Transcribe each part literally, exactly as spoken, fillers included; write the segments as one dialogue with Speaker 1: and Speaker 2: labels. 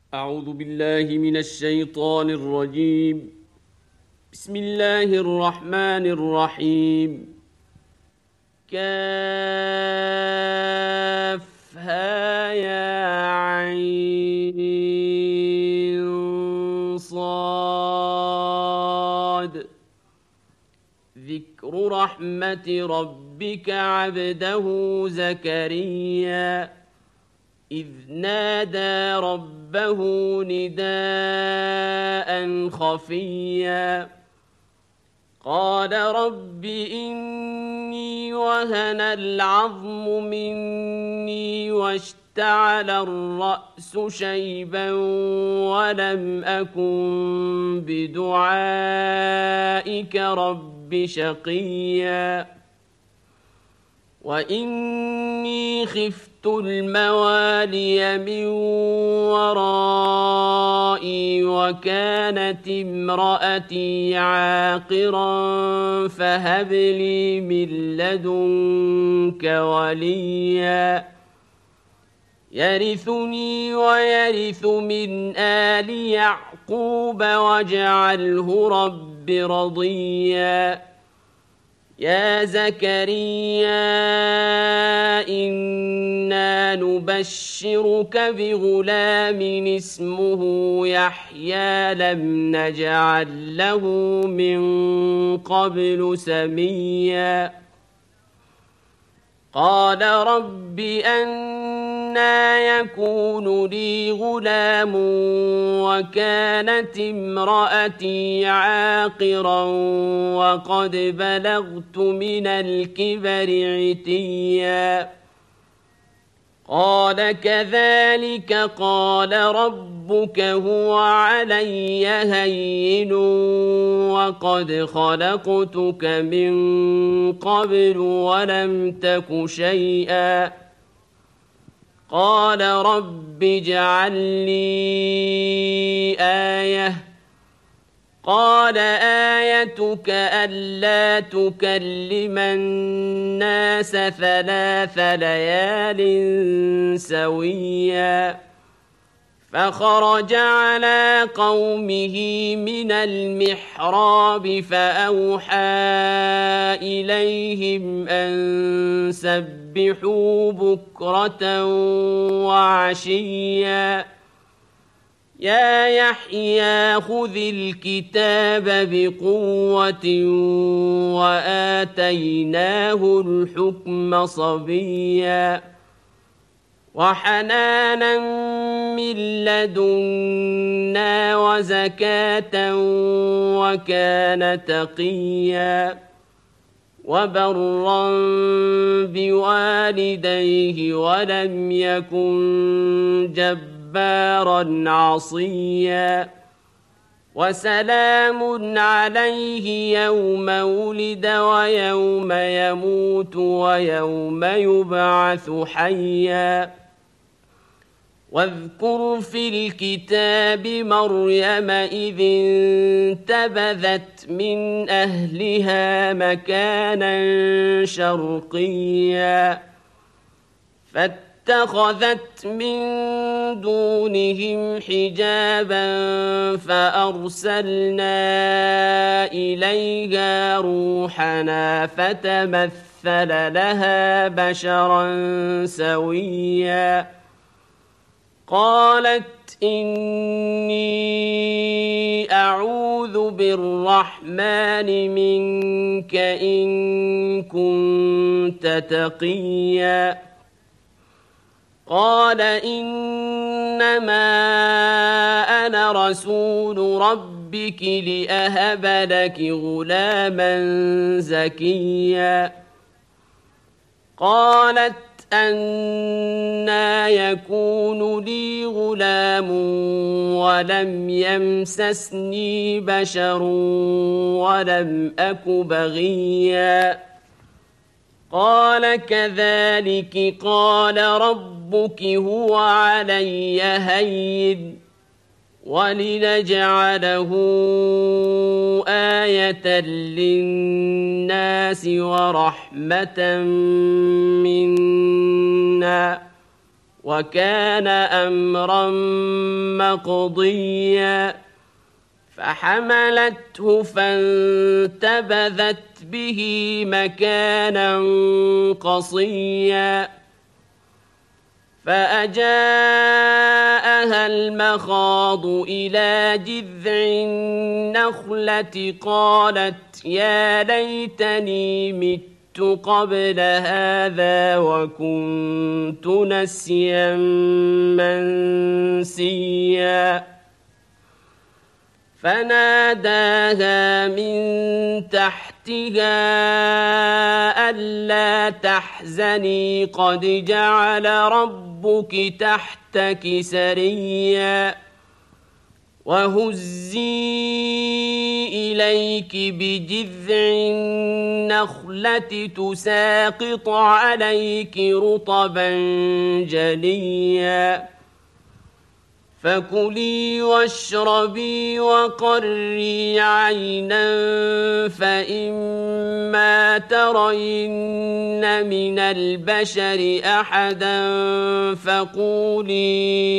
Speaker 1: أعوذ بالله من الشيطان الرجيم. بسم الله الرحمن الرحيم. كافها يا عين صاد. ذكر رحمة ربك عبده زكريا إذ نادى ربه نداء خفيا قال رب إني وهن العظم مني واشتعل الرأس شيبا ولم أكن بدعائك رب شقيا وإني خفت الموالي من ورائي وكانت امرأتي عاقرا فهب لي من لدنك وليا يرثني ويرث من آل يعقوب واجعله رب رضيا يا زكريا إنا نبشرك بغلام اسمه يحيى لم نجعل له من قبل سميا قال رب أنى يكون لي غلام وكانت امرأتي عاقرا وقد بلغت من الكبر عتيا قال كذلك قال ربك هو علي هين وقد خلقتك من قبل ولم تك شيئا قال رب اجعل لي آية قال آيتك ألا تكلم الناس ثلاث ليال سويا فخرج على قومه من المحراب فأوحى إليهم أن سبحوا بكرة وعشيا يا يحيى خذ الكتاب بقوة وآتيناه الحكم صبيا وحنانا من لدنا وزكاة وكان تقيا وبرا بوالديه ولم يكن جبارا عصيا وسلام عليه يوم ولد ويوم يموت ويوم يبعث حيا واذكر في الكتاب مريم إذ انتبذت من أهلها مكانا شرقيا فاتخذت من دونهم حجابا فأرسلنا إليها روحنا فتمثل لها بشرا سويا قالت إني أعوذ بالرحمن منك إن كنت تقيا قال إنما أنا رسول ربك لأهب لك غلاما زكيا قالت أنى يكون لي غلام ولم يمسسني بشر ولم أك بغيا قال كذلك قال ربك هو علي هين ولنجعله آية للناس ورحمة منا وكان أمرا مقضيا فحملته فانتبذت به مكانا قصيا فأجاءها المخاض إلى جذع النخلة قالت يا ليتني مت قبل هذا وكنت نسيا منسيا فناداها من تحتها ألا تحزني قد جعل ربك تحتك سريا وهزي إليك بجذع النخلة تساقط عليك رطبا جنيا فكلي واشربي وقري عينا فإما ترين من البشر أحدا فقولي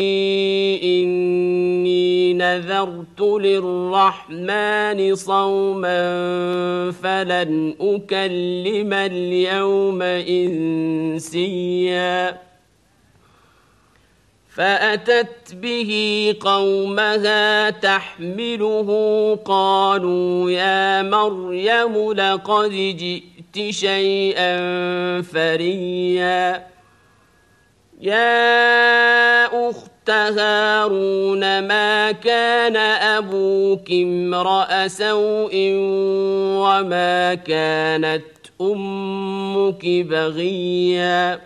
Speaker 1: إني نذرت للرحمن صوما فلن أكلم اليوم إنسيا فأتت به قومها تحمله قالوا يا مريم لقد جئت شيئا فريا يا أخت هارون ما كان أبوك امرأ سوء وما كانت أمك بغيا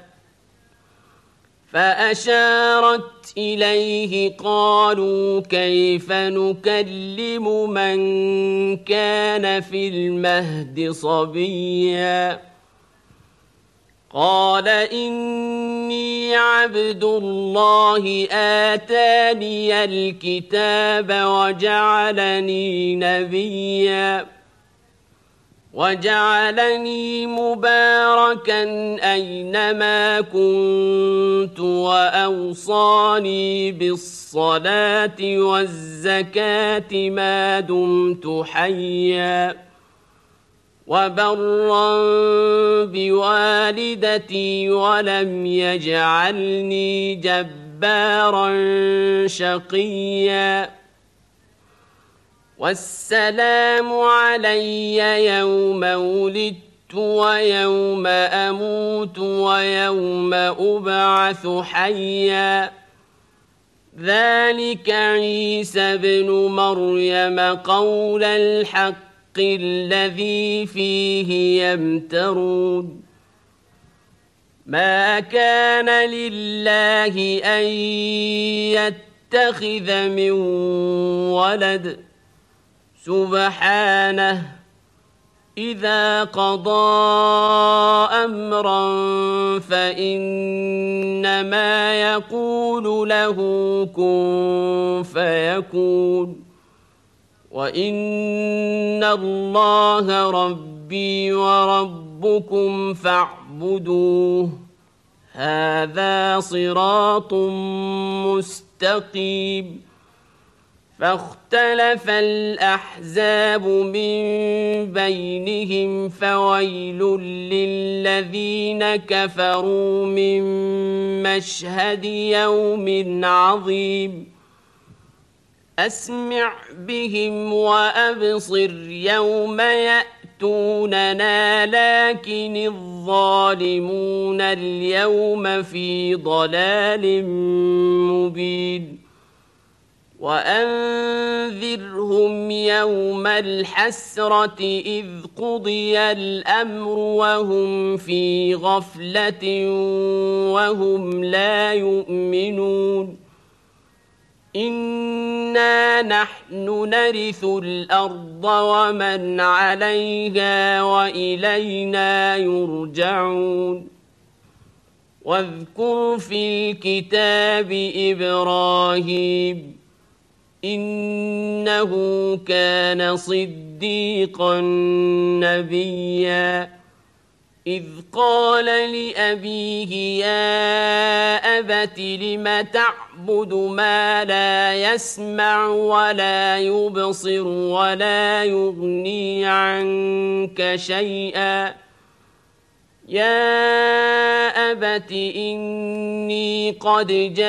Speaker 1: فأشارت إليه قالوا كيف نكلم من كان في المهد صبيا قال إني عبد الله آتاني الكتاب وجعلني نبيا وجعلني مباركا أينما كنت وأوصاني بالصلاة والزكاة ما دمت حيا وبرا بوالدتي ولم يجعلني جبارا شقيا والسلام علي يوم ولدت ويوم أموت ويوم أبعث حيا ذلك عيسى بن مريم قول الحق الذي فيه يمترون ما كان لله أن يتخذ من ولد سبحانه إذا قضى أمرا فإنما يقول له كن فيكون وإن الله ربي وربكم فاعبدوه هذا صراط مستقيم فاختلف الأحزاب من بينهم فويل للذين كفروا من مشهد يوم عظيم أسمع بهم وأبصر يوم يأتوننا لكن الظالمون اليوم في ضلال مبين وأنذرهم يوم الحسرة إذ قضي الأمر وهم في غفلة وهم لا يؤمنون إنا نحن نرث الأرض ومن عليها وإلينا يرجعون واذكر في الكتاب إبراهيم إنه كان صديقا نبيا إذ قال لأبيه يا أبت لم تعبد ما لا يسمع ولا يبصر ولا يغني عنك شيئا يا أبت إني قد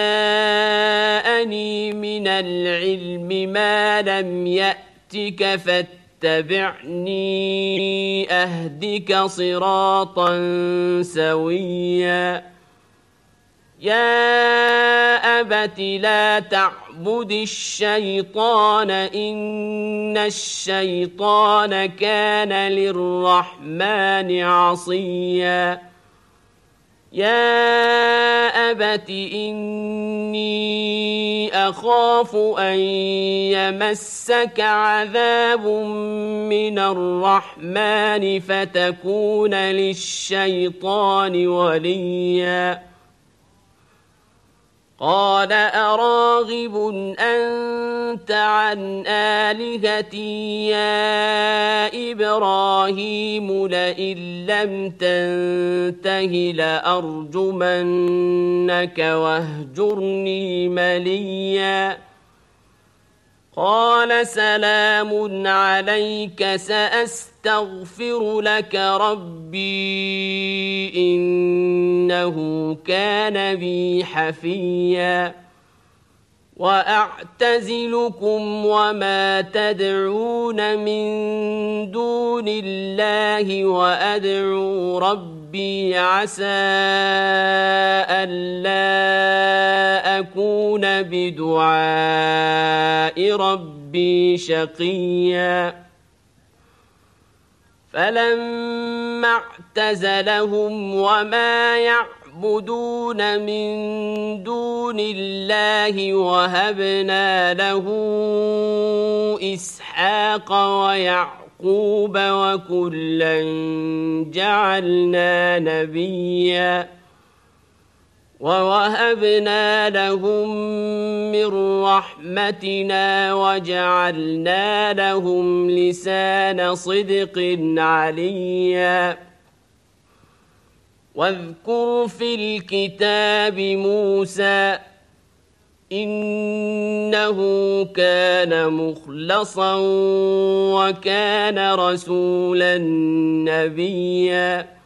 Speaker 1: جاءني من العلم ما لم يأتك فاتبعني أهدك صراطا سويا يا أبت لا تعبد الشيطان إن الشيطان كان للرحمن عصيا يا أبت إني أخاف أن يمسك عذاب من الرحمن فتكون للشيطان وليا قال أراغب أنت عن آلهتي يا إبراهيم لئن لم تنته لأرجمنك واهجرني مليا قال سلام عليك سأستغفر لك ربي إنه كان بي حفيا وأعتزلكم وما تدعون من دون الله وأدعو ربي عسى ألا أكون بدعاء ربي شقيا فلما اعتزلهم وما يعبدون من دون الله وهبنا له إسحاق ويعقوب وكلا جعلنا نبيا ووهبنا لهم من رحمتنا وجعلنا لهم لسان صدق عليا واذكر في الكتاب موسى إنه كان مخلصا وكان رسولا نبيا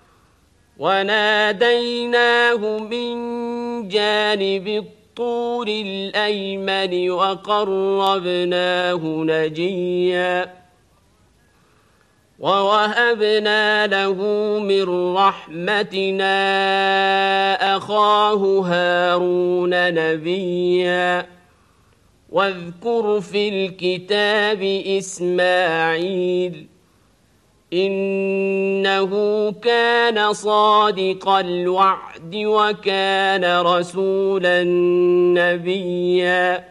Speaker 1: وناديناه من جانب الطور الأيمن وقربناه نجيا ووهبنا له من رحمتنا أخاه هارون نبيا واذكر في الكتاب إسماعيل إنه كان صادق الوعد وكان رسولا نبيا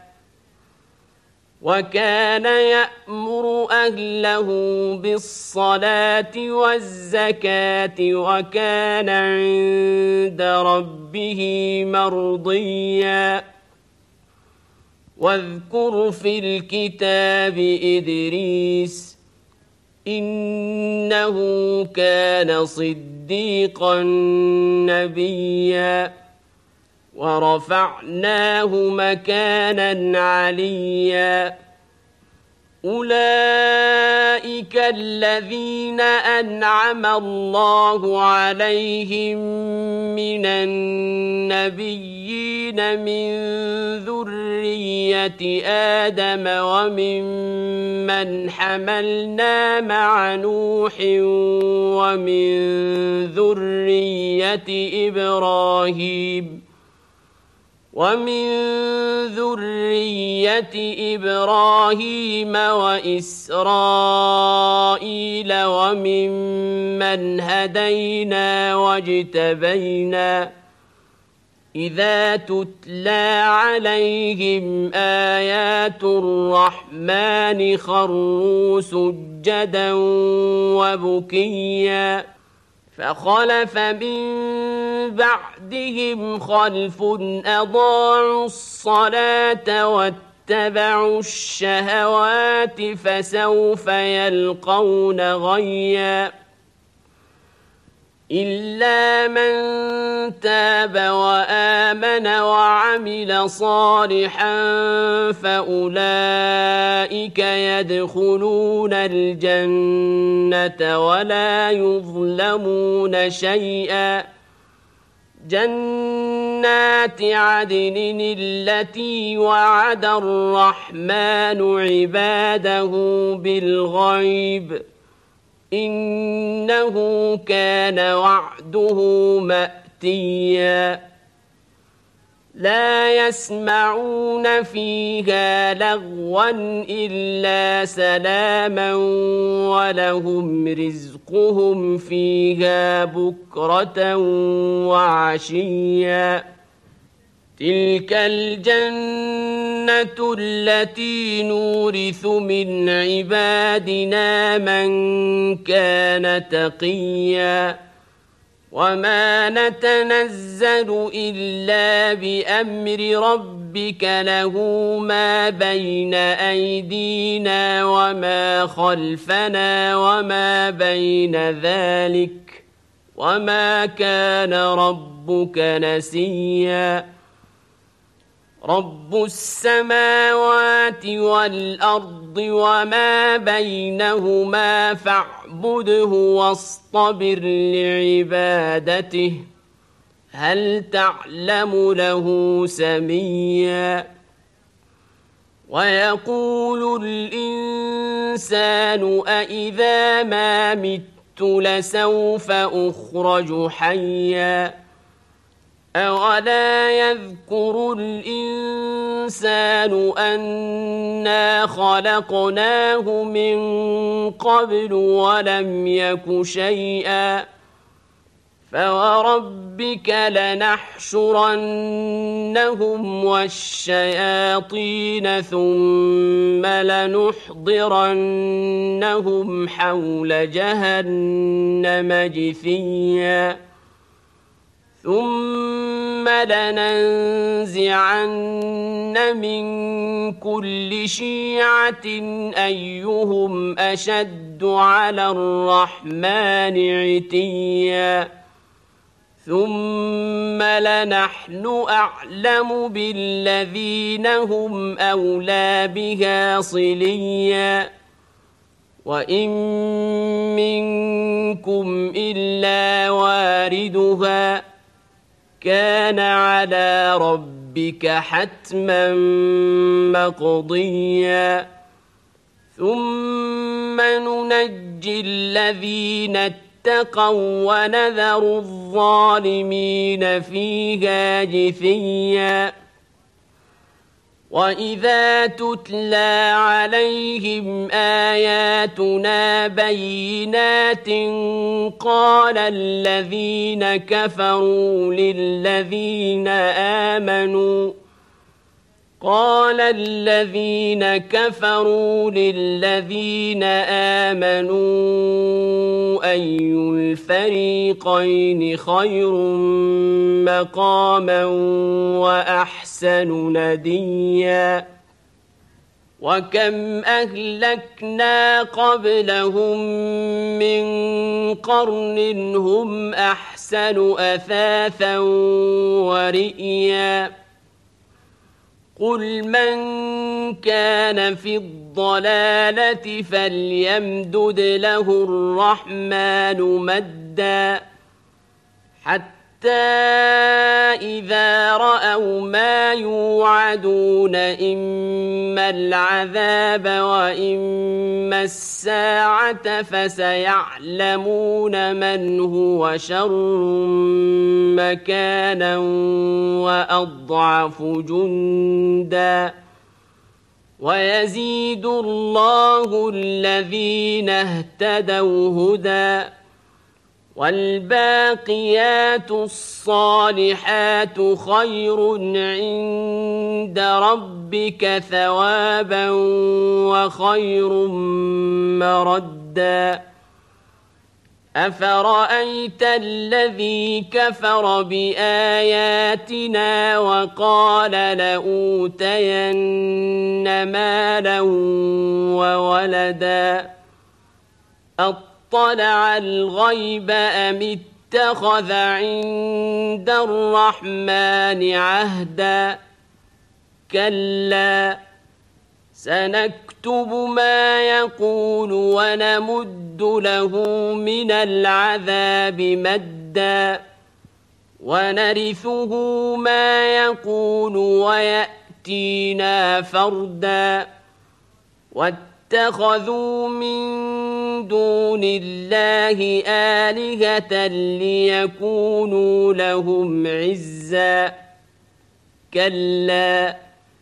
Speaker 1: وكان يأمر أهله بالصلاة والزكاة وكان عند ربه مرضيا واذكر في الكتاب إدريس إنه كان صديقا نبيا ورفعناه مكانا عليا أولئك الذين أنعم الله عليهم من النبيين من ذرية آدم وممن حملنا مع نوح ومن ذرية إبراهيم ومن ذرية إبراهيم وإسرائيل وممن هدينا واجتبينا إذا تتلى عليهم آيات الرحمن خروا سجدا وبكيا فخلف من بعدهم خلف أضاعوا الصلاة واتبعوا الشهوات فسوف يلقون غيا إلا من تاب وآمن وعمل صالحا فأولئك يدخلون الجنة ولا يظلمون شيئا جنات عدن التي وعد الرحمن عباده بالغيب إنه كان وعده مأتيا لا يسمعون فيها لغوا إلا سلاما ولهم رزقهم فيها بكرة وعشيا تلك الجنة التي نورث من عبادنا من كان تقيا وما نتنزل إلا بأمر ربك له ما بين أيدينا وما خلفنا وما بين ذلك وما كان ربك نسيا رب السماوات والأرض وما بينهما فاعبده واصطبر لعبادته هل تعلم له سميا ويقول الإنسان أإذا ما مت لسوف أخرج حيا أولا يذكر الإنسان أنا خلقناه من قبل ولم يك شيئا فوربك لنحشرنهم والشياطين ثم لنحضرنهم حول جهنم جثيا ثم لننزعن من كل شيعة أيهم أشد على الرحمن عتيا ثم لنحن أعلم بالذين هم أولى بها صليا وإن منكم إلا واردها كان على ربك حتما مقضيا ثم ننجي الذين اتقوا ونذر الظالمين فيها جثيا وإذا تتلى عليهم آياتنا بينات قال الذين كفروا للذين آمنوا قال الذين كفروا للذين آمنوا أي الفريقين خير مقاما وأحسن نديا وكم أهلكنا قبلهم من قرن هم أحسن أثاثا ورئيا قل من كان في الضلالة فليمدد له الرحمن مدا حتى إذا رأوا ما يوعدون إما العذاب وإما الساعة فسيعلمون من هو شر مكانا وأضعف جندا ويزيد الله الذين اهتدوا هدى والباقيات الصالحات خير عند ربك ثوابا وخير مردا أفرأيت الذي كفر بآياتنا وقال لأوتين مالا وولدا أطلع الغيب أم اتخذ عند الرحمن عهدا كلا سنكتب ما يقول ونمد له من العذاب مدا ونرثه ما يقول ويأتينا فردا واتخذوا من دون الله آلهة ليكونوا لهم عزا كلا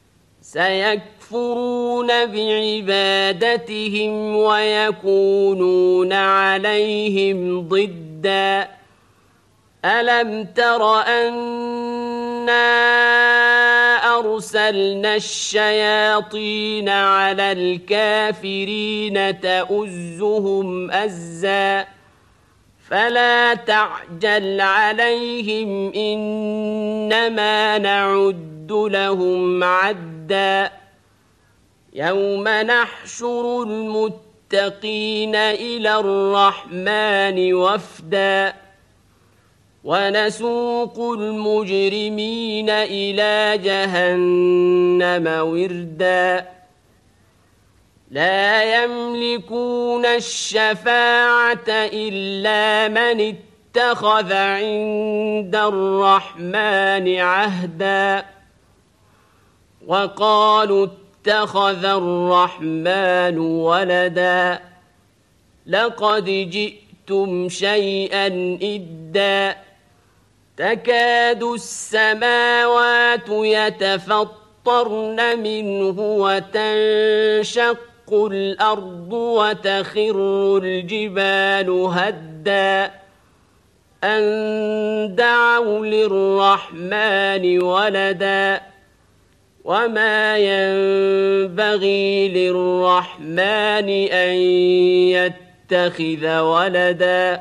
Speaker 1: سيكفرون بعبادتهم ويكونون عليهم ضدا ألم تر أنا أرسلنا الشياطين على الكافرين تؤزهم أزا فلا تعجل عليهم إنما نعد لهم عدا يوم نحشر المتقين إلى الرحمن وفدا ونسوق المجرمين إلى جهنم وردا لا يملكون الشفاعة إلا من اتخذ عند الرحمن عهدا وقالوا اتخذ الرحمن ولدا لقد جئتم شيئا إدا تكاد السماوات يتفطرن منه وتنشق الأرض وتخر الجبال هدا أن دعوا للرحمن ولدا وما ينبغي للرحمن أن يتخذ ولدا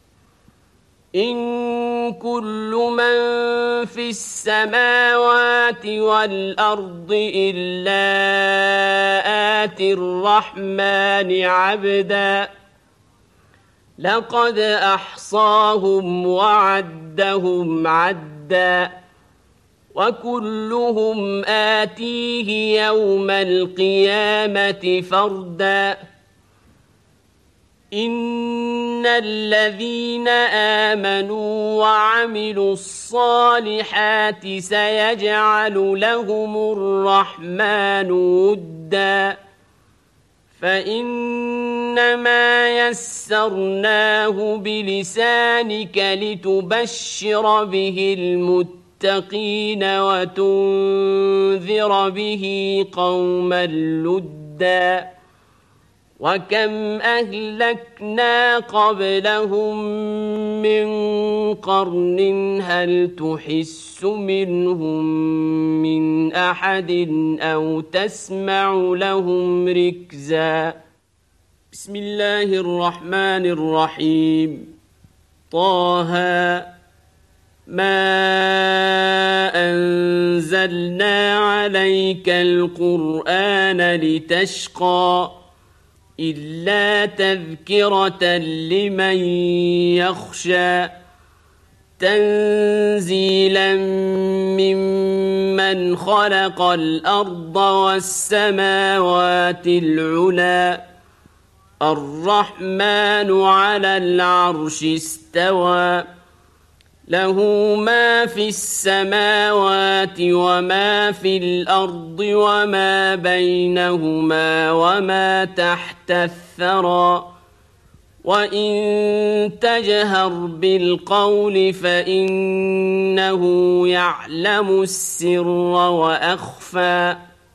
Speaker 1: إن كل من في السماوات والأرض إلا آتي الرحمن عبدا لقد أحصاهم وعدهم عدا وكلهم آتيه يوم القيامة فردا إن الذين آمنوا وعملوا الصالحات سيجعل لهم الرحمن ودا فإنما يسرناه بلسانك لتبشر به المتقين وتنذر به قوما لدا وكم أهلكنا قبلهم من قرن هل تحس منهم من أحد أو تسمع لهم ركزا بسم الله الرحمن الرحيم طه ما أنزلنا عليك القرآن لتشقى إلا تذكرة لمن يخشى تنزيلا ممن خلق الأرض والسماوات العلى الرحمن على العرش استوى له ما في السماوات وما في الأرض وما بينهما وما تحت الثرى وإن تجهر بالقول فإنه يعلم السر وأخفى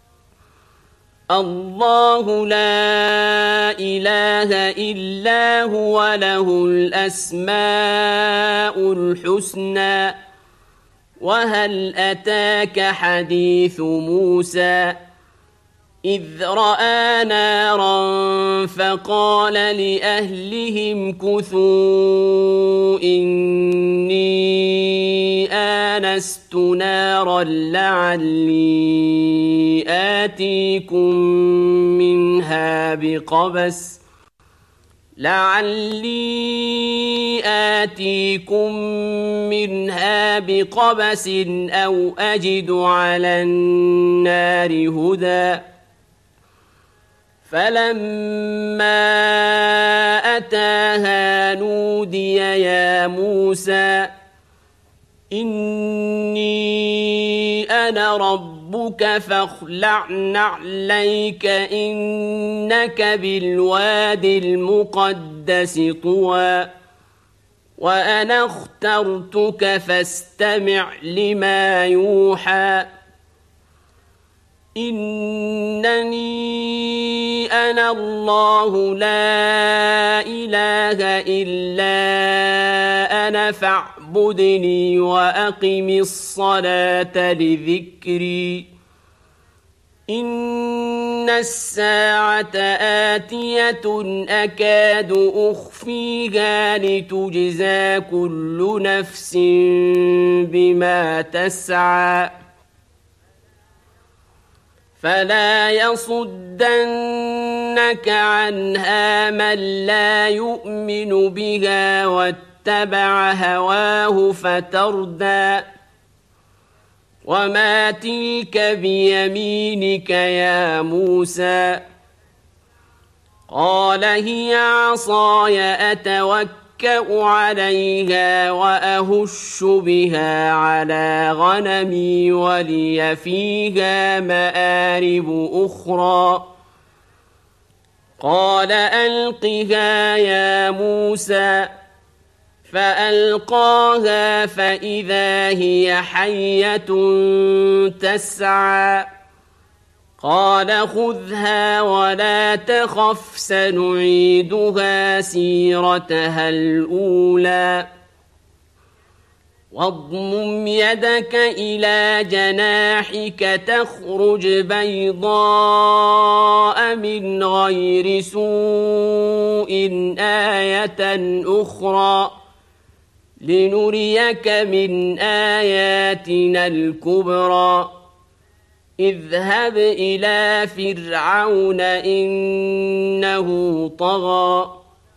Speaker 1: الله لا إله إلا هو له الأسماء الحسنى وهل أتاك حديث موسى إذ رأى نارا فقال لأهلهم كثوا إني آنست نارا لعلي آتيكم منها بقبس لعلي آتيكم منها بقبس أو أجد على النار هدى فلما أتاها نودي يا موسى إني أنا ربك فاخلع نعليك إنك بالواد المقدس طوى وأنا اخترتك فاستمع لما يوحى إنني أنا الله لا إله إلا أنا فاعبدني وأقم الصلاة لذكري إن الساعة آتية أكاد أخفيها لتجزى كل نفس بما تسعى فلا يصدنك عنها من لا يؤمن بها واتبع هواه فتردى وما تلك بيمينك يا موسى قال هي عصاي أتوكأ عليها وأهش بها على غنمي ولي فيها مآرب أخرى قال ألقها يا موسى فألقاها فإذا هي حية تسعى قال خذها ولا تخف سنعيدها سيرتها الأولى واضمم يدك إلى جناحك تخرج بيضاء من غير سوء آية أخرى لنريك من آياتنا الكبرى اذهب إلى فرعون إنه طغى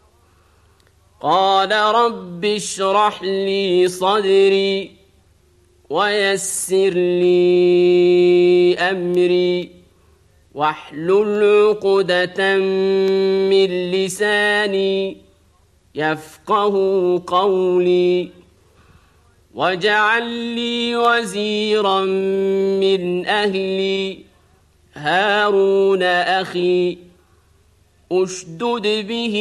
Speaker 1: قال رب اشرح لي صدري ويسر لي أمري واحلل عقدة من لساني يفقه قولي واجعل لي وزيرا من أهلي هارون أخي أشدد به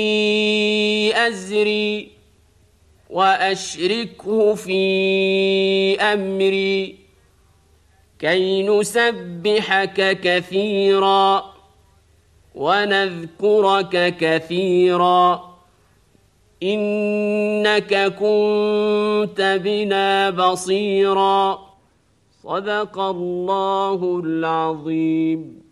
Speaker 1: أزري وأشركه في أمري كي نسبحك كثيرا ونذكرك كثيرا إنك كنت بنا بصيرا صدق الله العظيم.